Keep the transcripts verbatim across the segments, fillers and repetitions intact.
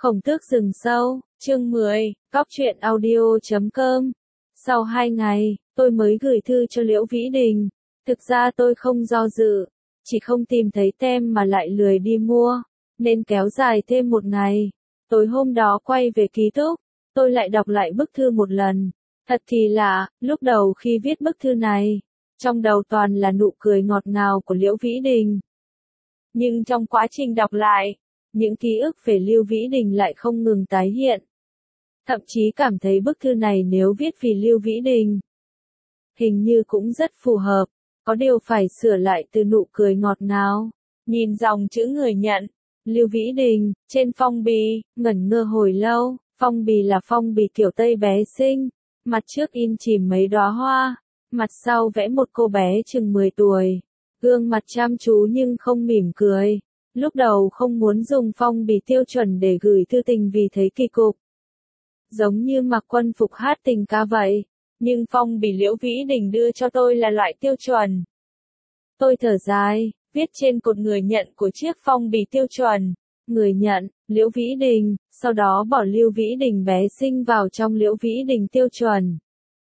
Khổng Tước rừng sâu, chương mười, cóc truyện audio chấm com. Sau hai ngày, tôi mới gửi thư cho Liễu Vĩ Đình. Thực ra tôi không do dự, chỉ không tìm thấy tem mà lại lười đi mua, nên kéo dài thêm một ngày. Tối hôm đó quay về ký túc, tôi lại đọc lại bức thư một lần. Thật thì lạ, lúc đầu khi viết bức thư này, trong đầu toàn là nụ cười ngọt ngào của Liễu Vĩ Đình. Nhưng trong quá trình đọc lại, những ký ức về Liễu Vĩ Đình lại không ngừng tái hiện. Thậm chí cảm thấy bức thư này nếu viết vì Liễu Vĩ Đình, hình như cũng rất phù hợp, có điều phải sửa lại từ nụ cười ngọt ngào. Nhìn dòng chữ người nhận, Liễu Vĩ Đình, trên phong bì, ngẩn ngơ hồi lâu. Phong bì là phong bì kiểu Tây bé xinh, mặt trước in chìm mấy đóa hoa, mặt sau vẽ một cô bé chừng mười tuổi, gương mặt chăm chú nhưng không mỉm cười. Lúc đầu không muốn dùng phong bì tiêu chuẩn để gửi thư tình vì thấy kỳ cục, giống như mặc quân phục hát tình ca vậy, nhưng phong bì Liễu Vĩ Đình đưa cho tôi là loại tiêu chuẩn. Tôi thở dài, viết trên cột người nhận của chiếc phong bì tiêu chuẩn, người nhận, Liễu Vĩ Đình, sau đó bỏ Liễu Vĩ Đình bé xinh vào trong Liễu Vĩ Đình tiêu chuẩn.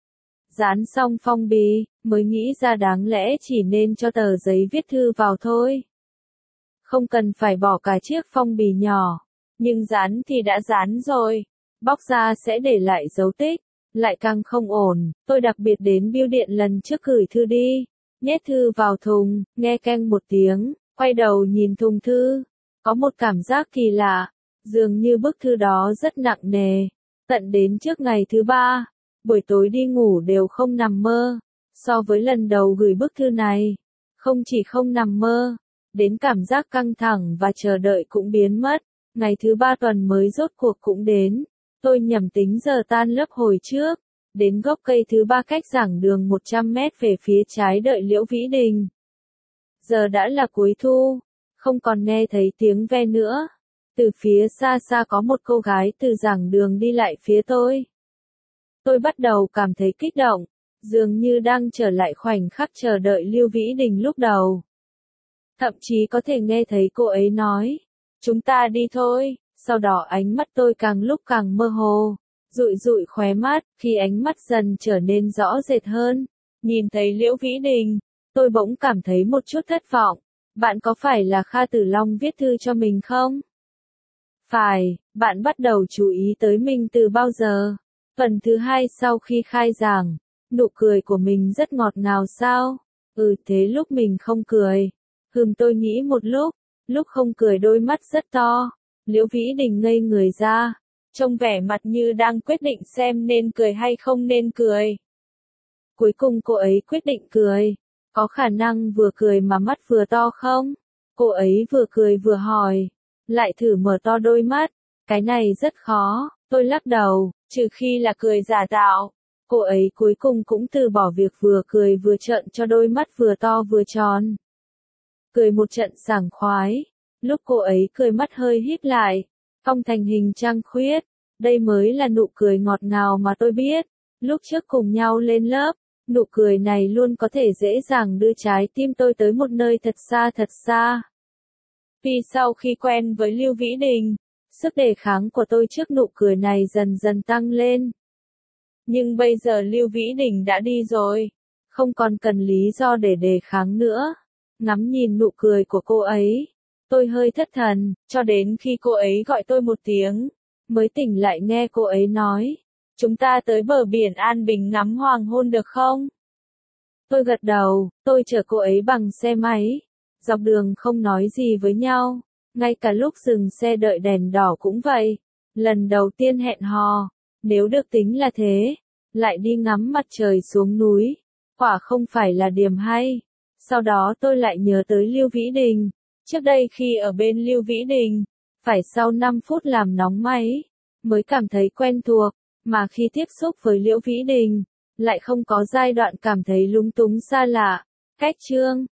Dán xong phong bì, mới nghĩ ra đáng lẽ chỉ nên cho tờ giấy viết thư vào thôi. Không cần phải bỏ cả chiếc phong bì nhỏ, nhưng dán thì đã dán rồi, bóc ra sẽ để lại dấu tích, lại càng không ổn. Tôi đặc biệt đến bưu điện lần trước gửi thư đi, nhét thư vào thùng, nghe keng một tiếng, quay đầu nhìn thùng thư, có một cảm giác kỳ lạ, dường như bức thư đó rất nặng nề. Tận đến trước ngày thứ ba, buổi tối đi ngủ đều không nằm mơ. So với lần đầu gửi bức thư này, không chỉ không nằm mơ, đến cảm giác căng thẳng và chờ đợi cũng biến mất. Ngày thứ ba tuần mới rốt cuộc cũng đến. Tôi nhẩm tính giờ tan lớp hồi trước, đến gốc cây thứ ba cách giảng đường một trăm mét về phía trái đợi Liễu Vĩ Đình. Giờ đã là cuối thu, không còn nghe thấy tiếng ve nữa. Từ phía xa xa có một cô gái từ giảng đường đi lại phía tôi. Tôi bắt đầu cảm thấy kích động, dường như đang trở lại khoảnh khắc chờ đợi Liễu Vĩ Đình lúc đầu. Thậm chí có thể nghe thấy cô ấy nói, chúng ta đi thôi. Sau đó ánh mắt tôi càng lúc càng mơ hồ, dụi dụi khóe mắt, khi ánh mắt dần trở nên rõ rệt hơn. Nhìn thấy Liễu Vĩ Đình, tôi bỗng cảm thấy một chút thất vọng. Bạn có phải là Kha Tử Long viết thư cho mình không? Phải, bạn bắt đầu chú ý tới mình từ bao giờ? Tuần thứ hai sau khi khai giảng, nụ cười của mình rất ngọt ngào sao? Ừ thế lúc mình không cười. Hừm tôi nghĩ một lúc, lúc không cười đôi mắt rất to. Liễu Vĩ Đình ngây người ra, trông vẻ mặt như đang quyết định xem nên cười hay không nên cười. Cuối cùng cô ấy quyết định cười. Có khả năng vừa cười mà mắt vừa to không? Cô ấy vừa cười vừa hỏi, lại thử mở to đôi mắt. Cái này rất khó, tôi lắc đầu, trừ khi là cười giả tạo. Cô ấy cuối cùng cũng từ bỏ việc vừa cười vừa trợn cho đôi mắt vừa to vừa tròn. Cười một trận sảng khoái. Lúc cô ấy cười mắt hơi híp lại, cong thành hình trăng khuyết. Đây mới là nụ cười ngọt ngào mà tôi biết. Lúc trước cùng nhau lên lớp, nụ cười này luôn có thể dễ dàng đưa trái tim tôi tới một nơi thật xa thật xa. Vì sau khi quen với Liễu Vĩ Đình, sức đề kháng của tôi trước nụ cười này dần dần tăng lên. Nhưng bây giờ Liễu Vĩ Đình đã đi rồi, không còn cần lý do để đề kháng nữa. Ngắm nhìn nụ cười của cô ấy, tôi hơi thất thần, cho đến khi cô ấy gọi tôi một tiếng, mới tỉnh lại nghe cô ấy nói, chúng ta tới bờ biển An Bình ngắm hoàng hôn được không? Tôi gật đầu, tôi chở cô ấy bằng xe máy, dọc đường không nói gì với nhau, ngay cả lúc dừng xe đợi đèn đỏ cũng vậy. Lần đầu tiên hẹn hò, nếu được tính là thế, lại đi ngắm mặt trời xuống núi, quả không phải là điểm hay. Sau đó tôi lại nhớ tới Liễu Vĩ Đình. Trước đây khi ở bên Liễu Vĩ Đình, phải sau năm phút làm nóng máy, mới cảm thấy quen thuộc, mà khi tiếp xúc với Liễu Vĩ Đình, lại không có giai đoạn cảm thấy lúng túng xa lạ. Cách chương